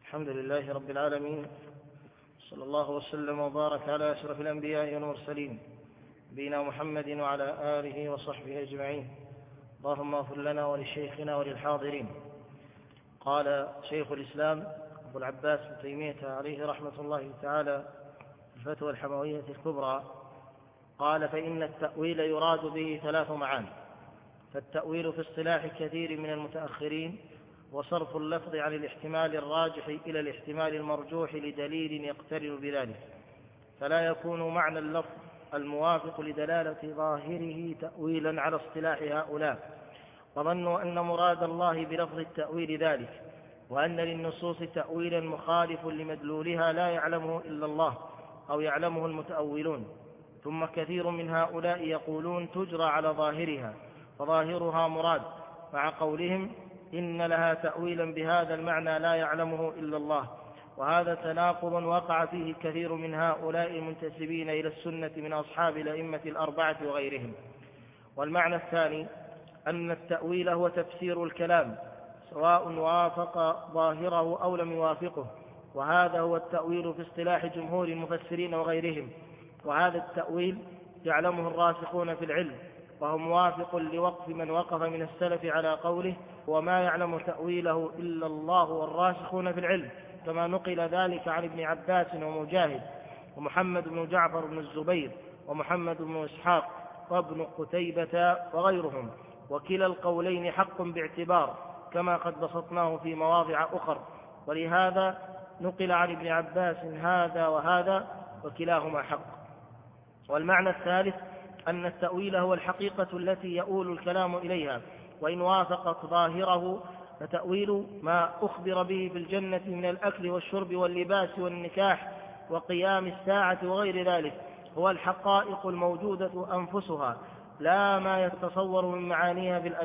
الحمد لله رب العالمين، صلى الله وسلم وبارك على أشرف الأنبياء والمرسلين نبينا محمد وعلى آله وصحبه أجمعين. اللهم اغفر لنا ولشيخنا وللحاضرين. قال شيخ الإسلام أبو العباس ابن تيمية عليه رحمة الله تعالى في الفتوى الحموية الكبرى، قال: فإن التأويل يراد به 3 معان. فالتأويل في اصطلاح كثير من المتأخرين وصرف اللفظ عن الاحتمال الراجح إلى الاحتمال المرجوح لدليل يقترن بذلك، فلا يكون معنى اللفظ الموافق لدلالة ظاهره تأويلا على اصطلاح هؤلاء، وظنوا أن مراد الله بلفظ التأويل ذلك، وأن للنصوص تأويلا مخالف لمدلولها لا يعلمه إلا الله أو يعلمه المتأولون. ثم كثير من هؤلاء يقولون تجرى على ظاهرها، فظاهرها مراد، مع قولهم إن لها تأويلا بهذا المعنى لا يعلمه إلا الله. وهذا تناقض وقع فيه كثير من هؤلاء المنتسبين إلى السنة من أصحاب الأئمة 4 وغيرهم. والمعنى الثاني أن التأويل هو تفسير الكلام سواء وافق ظاهره أو لم يوافقه، وهذا هو التأويل في اصطلاح جمهور المفسرين وغيرهم. وهذا التأويل يعلمه الراسخون في العلم، وهو موافق لوقف من وقف من السلف على قوله: وما يعلم تأويله إلا الله والراسخون في العلم، كما نقل ذلك عن ابن عباس ومجاهد ومحمد بن جعفر بن الزبير ومحمد بن إسحاق وابن قتيبة وغيرهم. وكلا القولين حق باعتبار، كما قد بسطناه في مواضع أخر، ولهذا نقل عن ابن عباس هذا وهذا وكلاهما حق. والمعنى الثالث أن التأويل هو الحقيقة التي يؤول الكلام إليها، وإن وافقت ظاهره فتأويل ما أخبر به في الجنة من الأكل والشرب واللباس والنكاح وقيام الساعة وغير ذلك هو الحقائق الموجودة أنفسها، لا ما يتصور من معانيها في